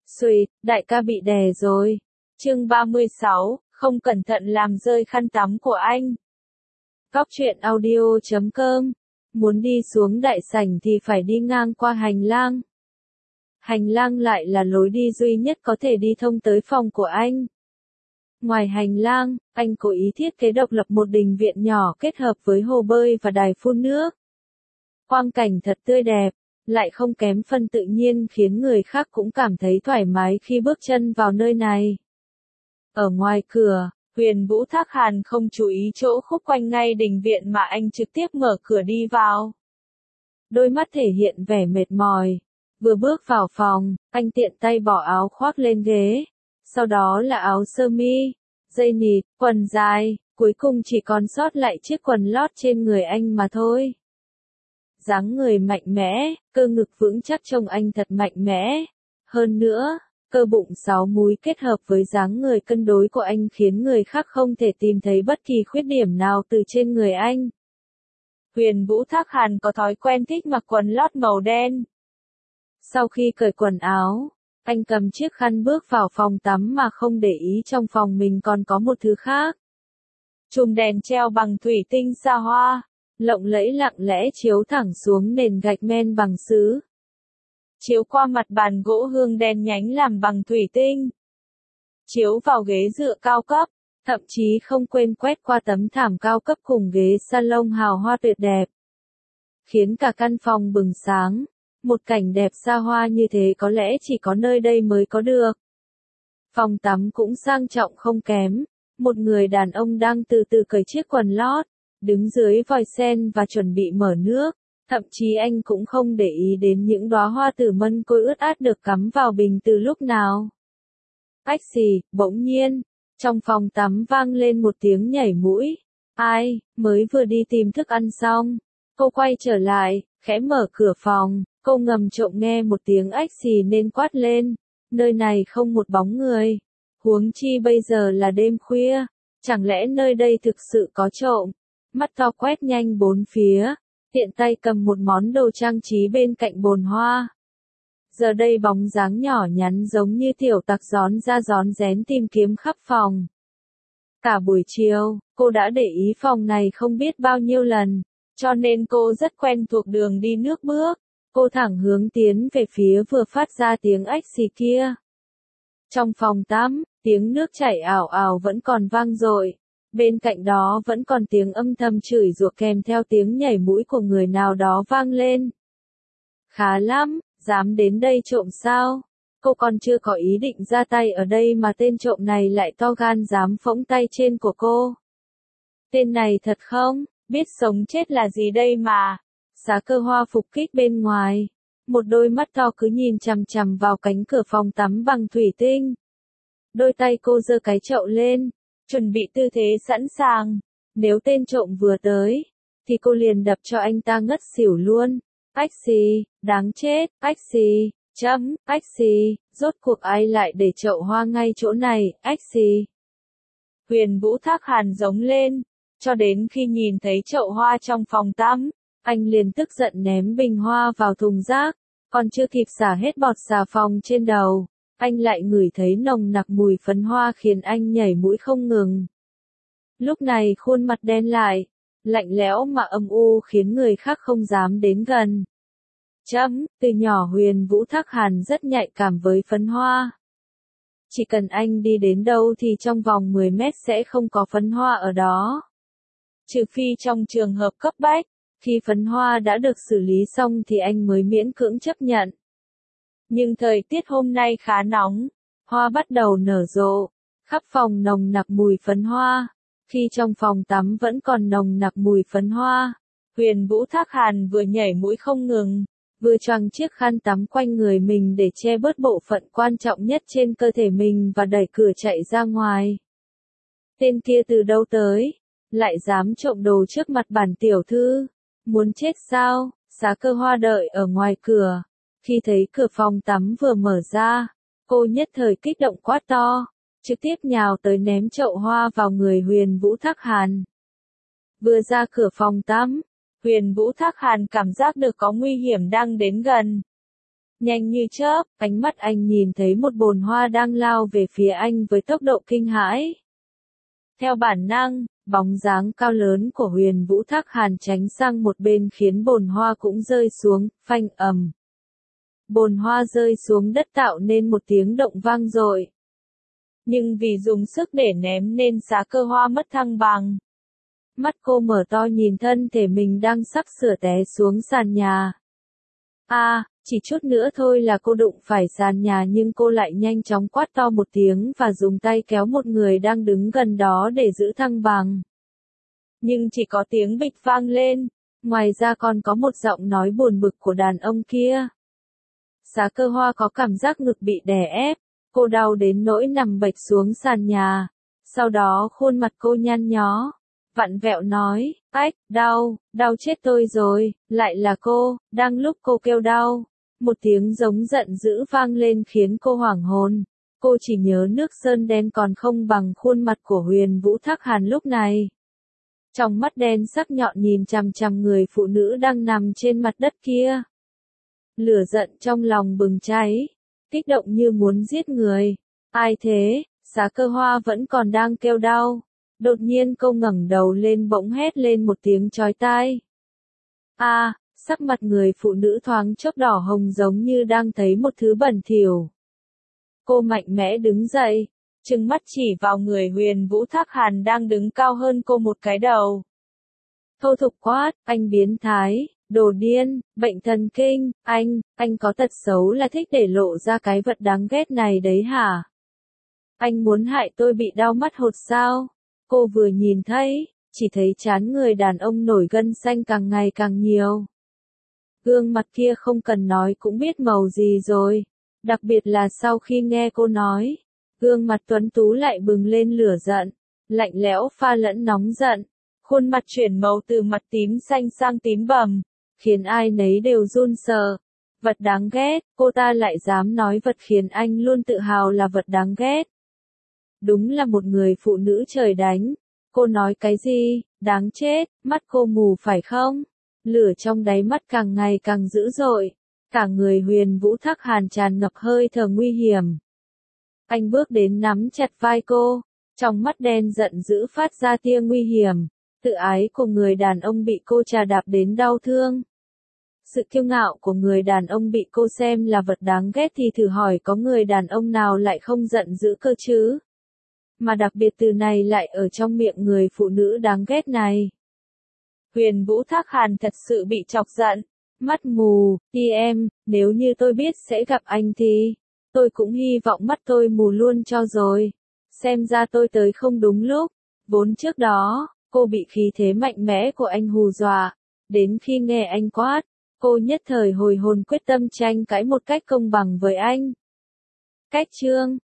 Xùi, đại ca bị đè rồi. Chương 36, không cẩn thận làm rơi khăn tắm của anh. Góc truyện audio.com. Muốn đi xuống đại sảnh thì phải đi ngang qua hành lang. Hành lang lại là lối đi duy nhất có thể đi thông tới phòng của anh. Ngoài hành lang, anh cố ý thiết kế độc lập một đình viện nhỏ kết hợp với hồ bơi và đài phun nước. Quang cảnh thật tươi đẹp, lại không kém phần tự nhiên khiến người khác cũng cảm thấy thoải mái khi bước chân vào nơi này. Ở ngoài cửa, Huyền Vũ Thác Hàn không chú ý chỗ khúc quanh ngay đình viện mà anh trực tiếp mở cửa đi vào. Đôi mắt thể hiện vẻ mệt mỏi. Vừa bước vào phòng, anh tiện tay bỏ áo khoác lên ghế. Sau đó là áo sơ mi, dây nịt, quần dài, cuối cùng chỉ còn sót lại chiếc quần lót trên người anh mà thôi. Dáng người mạnh mẽ, cơ ngực vững chắc trông anh thật mạnh mẽ. Hơn nữa, cơ bụng 6 múi kết hợp với dáng người cân đối của anh khiến người khác không thể tìm thấy bất kỳ khuyết điểm nào từ trên người anh. Huyền Vũ Thác Hàn có thói quen thích mặc quần lót màu đen. Sau khi cởi quần áo, anh cầm chiếc khăn bước vào phòng tắm mà không để ý trong phòng mình còn có một thứ khác. Chùm đèn treo bằng thủy tinh xa hoa, lộng lẫy lặng lẽ chiếu thẳng xuống nền gạch men bằng sứ. Chiếu qua mặt bàn gỗ hương đen nhánh làm bằng thủy tinh. Chiếu vào ghế dựa cao cấp, thậm chí không quên quét qua tấm thảm cao cấp cùng ghế salon hào hoa tuyệt đẹp. Khiến cả căn phòng bừng sáng, một cảnh đẹp xa hoa như thế có lẽ chỉ có nơi đây mới có được. Phòng tắm cũng sang trọng không kém, một người đàn ông đang từ từ cởi chiếc quần lót, đứng dưới vòi sen và chuẩn bị mở nước. Thậm chí anh cũng không để ý đến những đóa hoa tử mân côi ướt át được cắm vào bình từ lúc nào. Ách xì, bỗng nhiên, trong phòng tắm vang lên một tiếng nhảy mũi. Ai, mới vừa đi tìm thức ăn xong. Cô quay trở lại, khẽ mở cửa phòng, cô ngầm trộm nghe một tiếng ách xì nên quát lên. Nơi này không một bóng người. Huống chi bây giờ là đêm khuya, chẳng lẽ nơi đây thực sự có trộm? Mắt to quét nhanh bốn phía. Tiện tay cầm một món đồ trang trí bên cạnh bồn hoa. Giờ đây bóng dáng nhỏ nhắn giống như tiểu tặc rón ra rón rén tìm kiếm khắp phòng. Cả buổi chiều, cô đã để ý phòng này không biết bao nhiêu lần, cho nên cô rất quen thuộc đường đi nước bước. Cô thẳng hướng tiến về phía vừa phát ra tiếng ách xì kia. Trong phòng tắm, tiếng nước chảy ảo ảo vẫn còn vang dội. Bên cạnh đó vẫn còn tiếng âm thầm chửi rủa kèm theo tiếng nhảy mũi của người nào đó vang lên. Khá lắm, dám đến đây trộm sao? Cô còn chưa có ý định ra tay ở đây mà tên trộm này lại to gan dám phóng tay trên của cô. Tên này thật không, biết sống chết là gì đây mà. Giá Cơ Hoa phục kích bên ngoài. Một đôi mắt to cứ nhìn chằm chằm vào cánh cửa phòng tắm bằng thủy tinh. Đôi tay cô giơ cái chậu lên. Chuẩn bị tư thế sẵn sàng, nếu tên trộm vừa tới, thì cô liền đập cho anh ta ngất xỉu luôn. Ách xì, đáng chết, ách xì, ách xì, rốt cuộc ai lại để chậu hoa ngay chỗ này, ách xì. Huyền Vũ Thác Hàn giống lên, cho đến khi nhìn thấy chậu hoa trong phòng tắm, anh liền tức giận ném bình hoa vào thùng rác, còn chưa kịp xả hết bọt xà phòng trên đầu. Anh lại ngửi thấy nồng nặc mùi phấn hoa khiến anh nhảy mũi không ngừng. Lúc này khuôn mặt đen lại, lạnh lẽo mà âm u khiến người khác không dám đến gần. Từ nhỏ Huyền Vũ Thác Hàn rất nhạy cảm với phấn hoa. Chỉ cần anh đi đến đâu thì trong vòng 10 mét sẽ không có phấn hoa ở đó. Trừ phi trong trường hợp cấp bách, khi phấn hoa đã được xử lý xong thì anh mới miễn cưỡng chấp nhận. Nhưng thời tiết hôm nay khá nóng, hoa bắt đầu nở rộ, khắp phòng nồng nặc mùi phấn hoa. Khi trong phòng tắm vẫn còn nồng nặc mùi phấn hoa, Huyền Vũ Thác Hàn vừa nhảy mũi không ngừng, vừa choàng chiếc khăn tắm quanh người mình để che bớt bộ phận quan trọng nhất trên cơ thể mình và đẩy cửa chạy ra ngoài. Tên kia từ đâu tới, lại dám trộm đồ trước mặt bản tiểu thư, muốn chết sao? Giá Cơ Hoa đợi ở ngoài cửa. Khi thấy cửa phòng tắm vừa mở ra, cô nhất thời kích động quát to, trực tiếp nhào tới ném chậu hoa vào người Huyền Vũ Thác Hàn. Vừa ra cửa phòng tắm, Huyền Vũ Thác Hàn cảm giác được có nguy hiểm đang đến gần. Nhanh như chớp, ánh mắt anh nhìn thấy một bồn hoa đang lao về phía anh với tốc độ kinh hãi. Theo bản năng, bóng dáng cao lớn của Huyền Vũ Thác Hàn tránh sang một bên khiến bồn hoa cũng rơi xuống, phanh ầm. Bồn hoa rơi xuống đất tạo nên một tiếng động vang dội. Nhưng vì dùng sức để ném nên Xá Cơ Hoa mất thăng bằng. Mắt cô mở to nhìn thân thể mình đang sắp sửa té xuống sàn nhà. Chỉ chút nữa thôi là cô đụng phải sàn nhà nhưng cô lại nhanh chóng quát to một tiếng và dùng tay kéo một người đang đứng gần đó để giữ thăng bằng. Nhưng chỉ có tiếng bịch vang lên, ngoài ra còn có một giọng nói buồn bực của đàn ông kia. Xá Cơ Hoa có cảm giác ngực bị đè ép, cô đau đến nỗi nằm bệt xuống sàn nhà, sau đó khuôn mặt cô nhăn nhó, vặn vẹo nói, đau chết tôi rồi, lại là cô. Đang lúc cô kêu đau, một tiếng giống giận dữ vang lên khiến cô hoảng hồn. Cô chỉ nhớ nước sơn đen còn không bằng khuôn mặt của Huyền Vũ Thác Hàn lúc này. Trong mắt đen sắc nhọn nhìn chằm chằm người phụ nữ đang nằm trên mặt đất kia. Lửa giận trong lòng bừng cháy, kích động như muốn giết người. Ai thế? Xá Cơ Hoa vẫn còn đang kêu đau. Đột nhiên cô ngẩng đầu lên bỗng hét lên một tiếng chói tai. Sắc mặt người phụ nữ thoáng chốc đỏ hồng giống như đang thấy một thứ bẩn thỉu. Cô mạnh mẽ đứng dậy, trừng mắt chỉ vào người Huyền Vũ Thác Hàn đang đứng cao hơn cô một cái đầu. Thô tục quát, anh biến thái, đồ điên, bệnh thần kinh, anh có tật xấu là thích để lộ ra cái vật đáng ghét này đấy hả? Anh muốn hại tôi bị đau mắt hột sao? Cô vừa nhìn thấy, chỉ thấy trán người đàn ông nổi gân xanh càng ngày càng nhiều. Gương mặt kia không cần nói cũng biết màu gì rồi, đặc biệt là sau khi nghe cô nói, gương mặt tuấn tú lại bừng lên lửa giận, lạnh lẽo pha lẫn nóng giận, khuôn mặt chuyển màu từ mặt tím xanh sang tím bầm, khiến ai nấy đều run sợ. Vật đáng ghét, cô ta lại dám nói vật khiến anh luôn tự hào là vật đáng ghét. Đúng là một người phụ nữ trời đánh. Cô nói cái gì? Đáng chết, mắt cô mù phải không? Lửa trong đáy mắt càng ngày càng dữ dội. Cả người Huyền Vũ Thác Hàn tràn ngập hơi thở nguy hiểm. Anh bước đến nắm chặt vai cô, trong mắt đen giận dữ phát ra tia nguy hiểm. Tự ái của người đàn ông bị cô trà đạp đến đau thương. Sự kiêu ngạo của người đàn ông bị cô xem là vật đáng ghét thì thử hỏi có người đàn ông nào lại không giận dữ cơ chứ? Mà đặc biệt từ này lại ở trong miệng người phụ nữ đáng ghét này. Huyền Vũ Thác Hàn thật sự bị chọc giận. Mắt mù, em, nếu như tôi biết sẽ gặp anh thì, tôi cũng hy vọng mắt tôi mù luôn cho rồi. Xem ra tôi tới không đúng lúc. Vốn trước đó, cô bị khí thế mạnh mẽ của anh hù dọa. Đến khi nghe anh quát, cô nhất thời hồi hồn quyết tâm tranh cãi một cách công bằng với anh. Cách chương